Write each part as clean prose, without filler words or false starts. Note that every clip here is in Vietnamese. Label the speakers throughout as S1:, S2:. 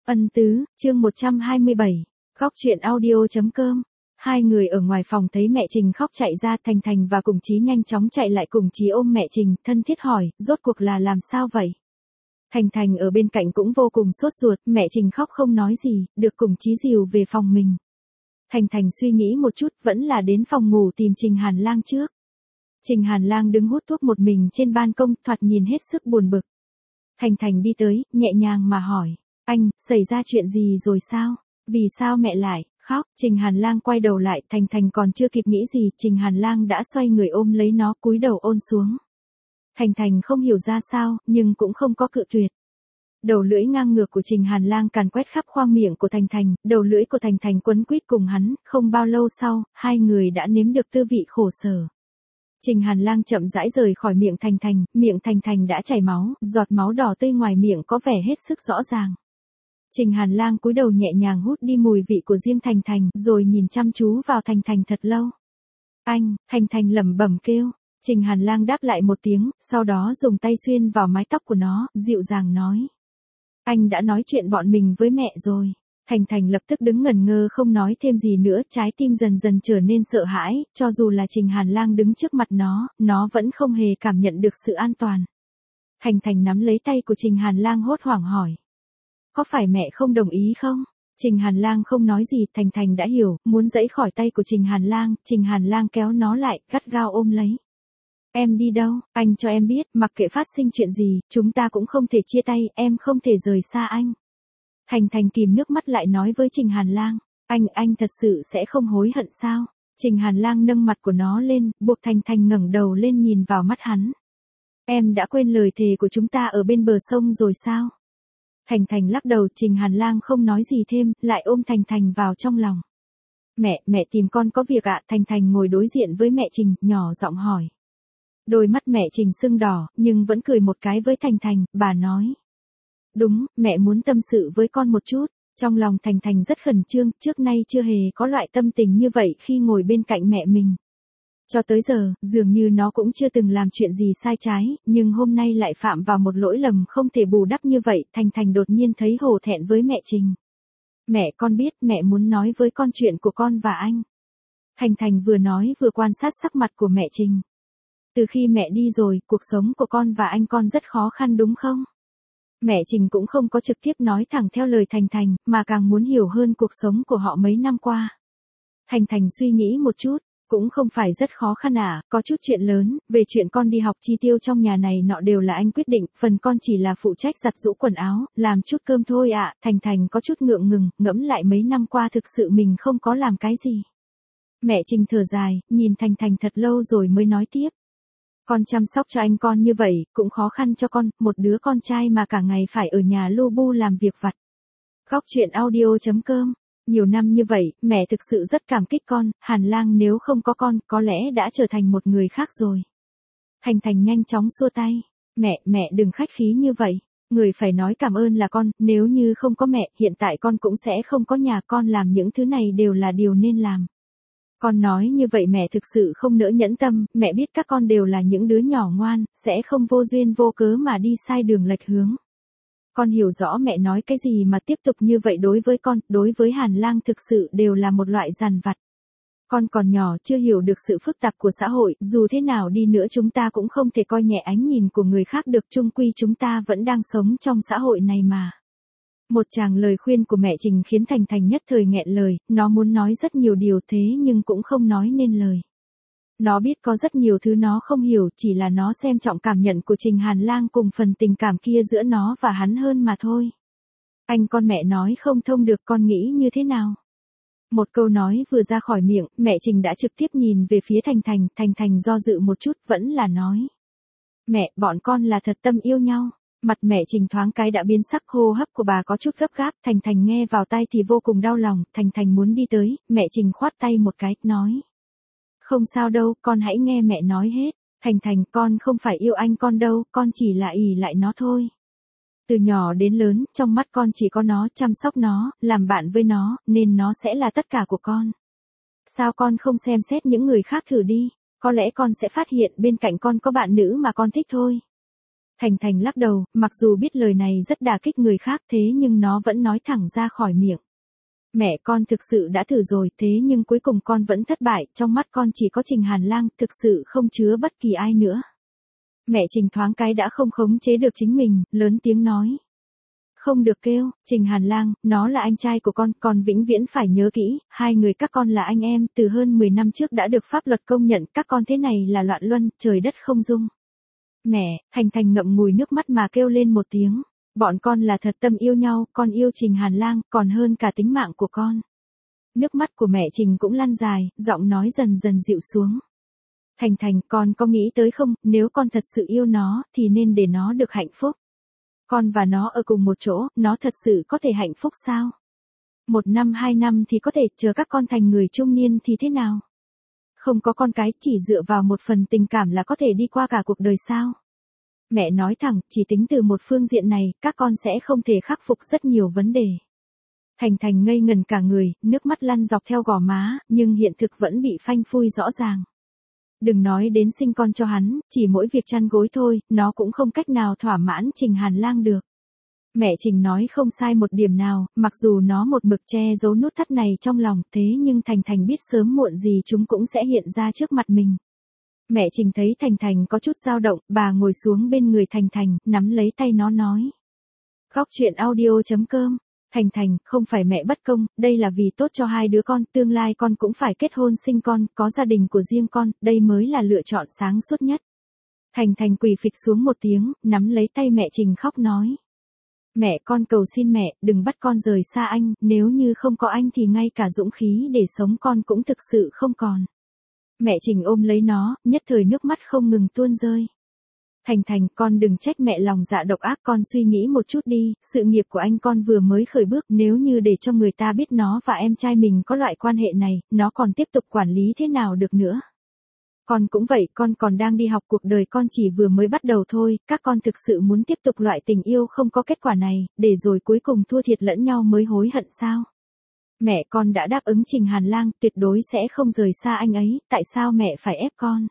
S1: Ân tứ, chương 127, Góc truyện audio.com. Hai người ở ngoài phòng thấy mẹ Trình khóc chạy ra, Thành Thành và Cùng Chí nhanh chóng chạy lại cùng Chí ôm mẹ Trình, thân thiết hỏi, rốt cuộc là làm sao vậy? Thành Thành ở bên cạnh cũng vô cùng sốt ruột, mẹ Trình khóc không nói gì, được Cùng Chí dìu về phòng mình. Thành Thành suy nghĩ một chút, vẫn là đến phòng ngủ tìm Trình Hàn Lang trước. Trình Hàn Lang đứng hút thuốc một mình trên ban công, thoạt nhìn hết sức buồn bực. Thành Thành đi tới, nhẹ nhàng mà hỏi, anh, xảy ra chuyện gì rồi sao? Vì sao mẹ lại khóc? Trình Hàn Lang quay đầu lại, Thành Thành còn chưa kịp nghĩ gì, Trình Hàn Lang đã xoay người ôm lấy nó, cúi đầu ôn xuống. Thành Thành không hiểu ra sao, nhưng cũng không có cự tuyệt. Đầu lưỡi ngang ngược của Trình Hàn Lang càn quét khắp khoang miệng của Thành Thành, đầu lưỡi của Thành Thành quấn quýt cùng hắn, không bao lâu sau, hai người đã nếm được tư vị khổ sở. Trình Hàn Lang chậm rãi rời khỏi miệng Thành Thành đã chảy máu, giọt máu đỏ tươi ngoài miệng có vẻ hết sức rõ ràng. Trình Hàn Lang cúi đầu nhẹ nhàng hút đi mùi vị của riêng Thành Thành, rồi nhìn chăm chú vào Thành Thành thật lâu. Anh, Thành Thành lẩm bẩm kêu. Trình Hàn Lang đáp lại một tiếng, sau đó dùng tay xuyên vào mái tóc của nó, dịu dàng nói. Anh đã nói chuyện bọn mình với mẹ rồi. Thành Thành lập tức đứng ngẩn ngơ không nói thêm gì nữa, trái tim dần dần trở nên sợ hãi, cho dù là Trình Hàn Lang đứng trước mặt nó vẫn không hề cảm nhận được sự an toàn. Thành Thành nắm lấy tay của Trình Hàn Lang hốt hoảng hỏi. Có phải mẹ không đồng ý không? Trình Hàn Lang không nói gì, Thành Thành đã hiểu, muốn giãy khỏi tay của Trình Hàn Lang kéo nó lại, gắt gao ôm lấy. Em đi đâu? Anh cho em biết, mặc kệ phát sinh chuyện gì, chúng ta cũng không thể chia tay, em không thể rời xa anh. Thành Thành kìm nước mắt lại nói với Trình Hàn Lang, anh thật sự sẽ không hối hận sao? Trình Hàn Lang nâng mặt của nó lên, buộc Thành Thành ngẩng đầu lên nhìn vào mắt hắn. Em đã quên lời thề của chúng ta ở bên bờ sông rồi sao? Thành Thành lắc đầu, Trình Hàn Lang không nói gì thêm, lại ôm Thành Thành vào trong lòng. Mẹ tìm con có việc ạ? Thành Thành ngồi đối diện với mẹ Trình, nhỏ giọng hỏi. Đôi mắt mẹ Trình sưng đỏ, nhưng vẫn cười một cái với Thành Thành, bà nói. Đúng, mẹ muốn tâm sự với con một chút. Trong lòng Thành Thành rất khẩn trương, trước nay chưa hề có loại tâm tình như vậy khi ngồi bên cạnh mẹ mình. Cho tới giờ, dường như nó cũng chưa từng làm chuyện gì sai trái, nhưng hôm nay lại phạm vào một lỗi lầm không thể bù đắp như vậy, Thành Thành đột nhiên thấy hổ thẹn với mẹ Trình. Mẹ con biết, mẹ muốn nói với con chuyện của con và anh. Thành Thành vừa nói vừa quan sát sắc mặt của mẹ Trình. Từ khi mẹ đi rồi, cuộc sống của con và anh con rất khó khăn đúng không? Mẹ Trình cũng không có trực tiếp nói thẳng theo lời Thành Thành, mà càng muốn hiểu hơn cuộc sống của họ mấy năm qua. Thành Thành suy nghĩ một chút, cũng không phải rất khó khăn à, có chút chuyện lớn, về chuyện con đi học chi tiêu trong nhà này nọ đều là anh quyết định, phần con chỉ là phụ trách giặt giũ quần áo, làm chút cơm thôi ạ. Thành Thành có chút ngượng ngùng, ngẫm lại mấy năm qua thực sự mình không có làm cái gì. Mẹ Trình thở dài, nhìn Thành Thành thật lâu rồi mới nói tiếp. Con chăm sóc cho anh con như vậy, cũng khó khăn cho con, một đứa con trai mà cả ngày phải ở nhà lu bu làm việc vặt. Góc truyện audio.com. Nhiều năm như vậy, mẹ thực sự rất cảm kích con, Hàn Lang nếu không có con, có lẽ đã trở thành một người khác rồi. Thành Thành nhanh chóng xua tay. Mẹ đừng khách khí như vậy. Người phải nói cảm ơn là con, nếu như không có mẹ, hiện tại con cũng sẽ không có nhà, con làm những thứ này đều là điều nên làm. Con nói như vậy mẹ thực sự không nỡ nhẫn tâm, mẹ biết các con đều là những đứa nhỏ ngoan, sẽ không vô duyên vô cớ mà đi sai đường lệch hướng. Con hiểu rõ mẹ nói cái gì mà tiếp tục như vậy đối với con, đối với Hàn Lang thực sự đều là một loại dằn vặt. Con còn nhỏ chưa hiểu được sự phức tạp của xã hội, dù thế nào đi nữa chúng ta cũng không thể coi nhẹ ánh nhìn của người khác được, chung quy chúng ta vẫn đang sống trong xã hội này mà. Một tràng lời khuyên của mẹ Trình khiến Thành Thành nhất thời nghẹn lời, nó muốn nói rất nhiều điều thế nhưng cũng không nói nên lời. Nó biết có rất nhiều thứ nó không hiểu, chỉ là nó xem trọng cảm nhận của Trình Hàn Lang cùng phần tình cảm kia giữa nó và hắn hơn mà thôi. Anh con mẹ nói không thông được, con nghĩ như thế nào? Một câu nói vừa ra khỏi miệng, mẹ Trình đã trực tiếp nhìn về phía Thành Thành do dự một chút, vẫn là nói. Mẹ, bọn con là thật tâm yêu nhau. Mặt mẹ Trình thoáng cái đã biến sắc, hô hấp của bà có chút gấp gáp, Thành Thành nghe vào tai thì vô cùng đau lòng, Thành Thành muốn đi tới, mẹ Trình khoát tay một cái, nói. Không sao đâu, con hãy nghe mẹ nói hết. Thành Thành, con không phải yêu anh con đâu, con chỉ là ỷ lại nó thôi. Từ nhỏ đến lớn, trong mắt con chỉ có nó, chăm sóc nó, làm bạn với nó, nên nó sẽ là tất cả của con. Sao con không xem xét những người khác thử đi, có lẽ con sẽ phát hiện bên cạnh con có bạn nữ mà con thích thôi. Thành Thành lắc đầu, mặc dù biết lời này rất đả kích người khác thế nhưng nó vẫn nói thẳng ra khỏi miệng. Mẹ con thực sự đã thử rồi thế nhưng cuối cùng con vẫn thất bại, trong mắt con chỉ có Trình Hàn Lang, thực sự không chứa bất kỳ ai nữa. Mẹ Trình thoáng cái đã không khống chế được chính mình, lớn tiếng nói. Không được kêu, Trình Hàn Lang, nó là anh trai của con vĩnh viễn phải nhớ kỹ, hai người các con là anh em, từ hơn 10 năm trước đã được pháp luật công nhận, các con thế này là loạn luân, trời đất không dung. Mẹ, Thành Thành ngậm ngùi nước mắt mà kêu lên một tiếng. Bọn con là thật tâm yêu nhau, con yêu Trình Hàn Lang, còn hơn cả tính mạng của con. Nước mắt của mẹ Trình cũng lăn dài, giọng nói dần dần dịu xuống. Thành Thành, con có nghĩ tới không, nếu con thật sự yêu nó, thì nên để nó được hạnh phúc. Con và nó ở cùng một chỗ, nó thật sự có thể hạnh phúc sao? 1 năm 2 năm thì có thể, chờ các con thành người trung niên thì thế nào? Không có con cái, chỉ dựa vào một phần tình cảm là có thể đi qua cả cuộc đời sao? Mẹ nói thẳng, chỉ tính từ một phương diện này, các con sẽ không thể khắc phục rất nhiều vấn đề. Thành Thành ngây ngần cả người, nước mắt lăn dọc theo gò má, nhưng hiện thực vẫn bị phanh phui rõ ràng. Đừng nói đến sinh con cho hắn, chỉ mỗi việc chăn gối thôi, nó cũng không cách nào thỏa mãn Trình Hàn Lang được. Mẹ Trình nói không sai một điểm nào, mặc dù nó một mực che giấu nút thắt này trong lòng, thế nhưng Thành Thành biết sớm muộn gì chúng cũng sẽ hiện ra trước mặt mình. Mẹ Trình thấy Thành Thành có chút dao động, bà ngồi xuống bên người Thành Thành, nắm lấy tay nó nói. Góc truyện audio.com. Thành Thành, không phải mẹ bất công, đây là vì tốt cho hai đứa con, tương lai con cũng phải kết hôn sinh con, có gia đình của riêng con, đây mới là lựa chọn sáng suốt nhất. Thành Thành quỳ phịch xuống một tiếng, nắm lấy tay mẹ Trình khóc nói. Mẹ, con cầu xin mẹ, đừng bắt con rời xa anh, nếu như không có anh thì ngay cả dũng khí để sống con cũng thực sự không còn. Mẹ Trình ôm lấy nó, nhất thời nước mắt không ngừng tuôn rơi. Thành Thành, con đừng trách mẹ lòng dạ độc ác, con suy nghĩ một chút đi, sự nghiệp của anh con vừa mới khởi bước, nếu như để cho người ta biết nó và em trai mình có loại quan hệ này, nó còn tiếp tục quản lý thế nào được nữa. Con cũng vậy, con còn đang đi học, cuộc đời con chỉ vừa mới bắt đầu thôi, các con thực sự muốn tiếp tục loại tình yêu không có kết quả này, để rồi cuối cùng thua thiệt lẫn nhau mới hối hận sao? Mẹ, con đã đáp ứng Trình Hàn Lang, tuyệt đối sẽ không rời xa anh ấy, tại sao mẹ phải ép con?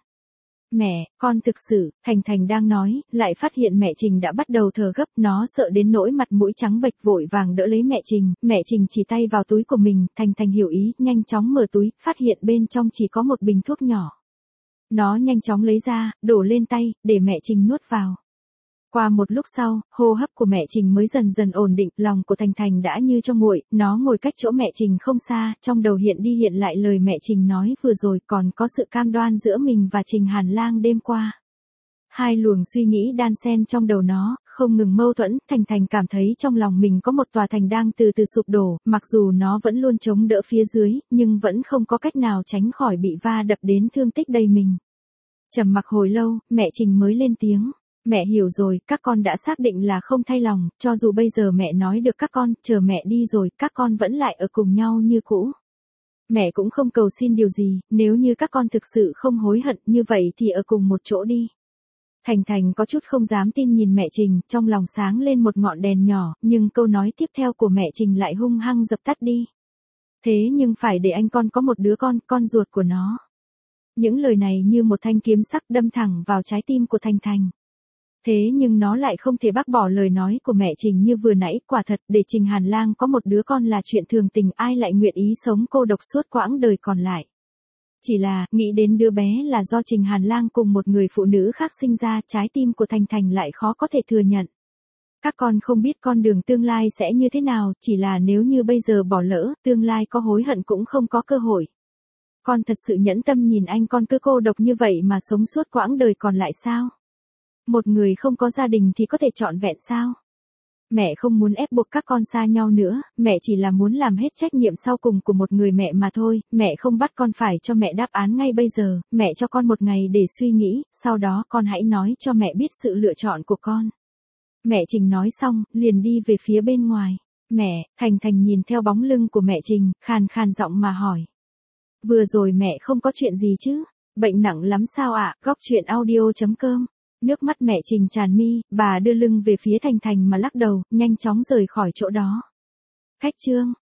S1: Mẹ, con thực sự, Thành Thành đang nói, lại phát hiện mẹ Trình đã bắt đầu thở gấp, nó sợ đến nỗi mặt mũi trắng bệch vội vàng đỡ lấy mẹ Trình chỉ tay vào túi của mình, Thành Thành hiểu ý, nhanh chóng mở túi, phát hiện bên trong chỉ có một bình thuốc nhỏ. Nó nhanh chóng lấy ra, đổ lên tay, để mẹ Trình nuốt vào. Qua một lúc sau, hô hấp của mẹ Trình mới dần dần ổn định, lòng của Thành Thành đã như cho nguội, nó ngồi cách chỗ mẹ Trình không xa, trong đầu hiện đi hiện lại lời mẹ Trình nói vừa rồi, còn có sự cam đoan giữa mình và Trình Hàn Lang đêm qua. Hai luồng suy nghĩ đan xen trong đầu nó, không ngừng mâu thuẫn, Thành Thành cảm thấy trong lòng mình có một tòa thành đang từ từ sụp đổ, mặc dù nó vẫn luôn chống đỡ phía dưới, nhưng vẫn không có cách nào tránh khỏi bị va đập đến thương tích đầy mình. Trầm mặc hồi lâu, mẹ Trình mới lên tiếng. Mẹ hiểu rồi, các con đã xác định là không thay lòng, cho dù bây giờ mẹ nói được các con, chờ mẹ đi rồi, các con vẫn lại ở cùng nhau như cũ. Mẹ cũng không cầu xin điều gì, nếu như các con thực sự không hối hận như vậy thì ở cùng một chỗ đi. Thành Thành có chút không dám tin nhìn mẹ Trình, trong lòng sáng lên một ngọn đèn nhỏ, nhưng câu nói tiếp theo của mẹ Trình lại hung hăng dập tắt đi. Thế nhưng phải để anh con có một đứa con ruột của nó. Những lời này như một thanh kiếm sắc đâm thẳng vào trái tim của Thành Thành. Thế nhưng nó lại không thể bác bỏ lời nói của mẹ Trình như vừa nãy, quả thật, để Trình Hàn Lang có một đứa con là chuyện thường tình, ai lại nguyện ý sống cô độc suốt quãng đời còn lại. Chỉ là, nghĩ đến đứa bé là do Trình Hàn Lang cùng một người phụ nữ khác sinh ra, trái tim của Thành Thành lại khó có thể thừa nhận. Các con không biết con đường tương lai sẽ như thế nào, chỉ là nếu như bây giờ bỏ lỡ, tương lai có hối hận cũng không có cơ hội. Con thật sự nhẫn tâm nhìn anh con cứ cô độc như vậy mà sống suốt quãng đời còn lại sao? Một người không có gia đình thì có thể trọn vẹn sao? Mẹ không muốn ép buộc các con xa nhau nữa, mẹ chỉ là muốn làm hết trách nhiệm sau cùng của một người mẹ mà thôi, mẹ không bắt con phải cho mẹ đáp án ngay bây giờ, mẹ cho con một ngày để suy nghĩ, sau đó con hãy nói cho mẹ biết sự lựa chọn của con. Mẹ Trình nói xong, liền đi về phía bên ngoài. Mẹ, Thành Thành nhìn theo bóng lưng của mẹ Trình, khàn khàn giọng mà hỏi. Vừa rồi mẹ không có chuyện gì chứ? Bệnh nặng lắm sao ạ? Góc truyện audio.com. Nước mắt mẹ Trình tràn mi, bà đưa lưng về phía Thành Thành mà lắc đầu, nhanh chóng rời khỏi chỗ đó. Khách chương.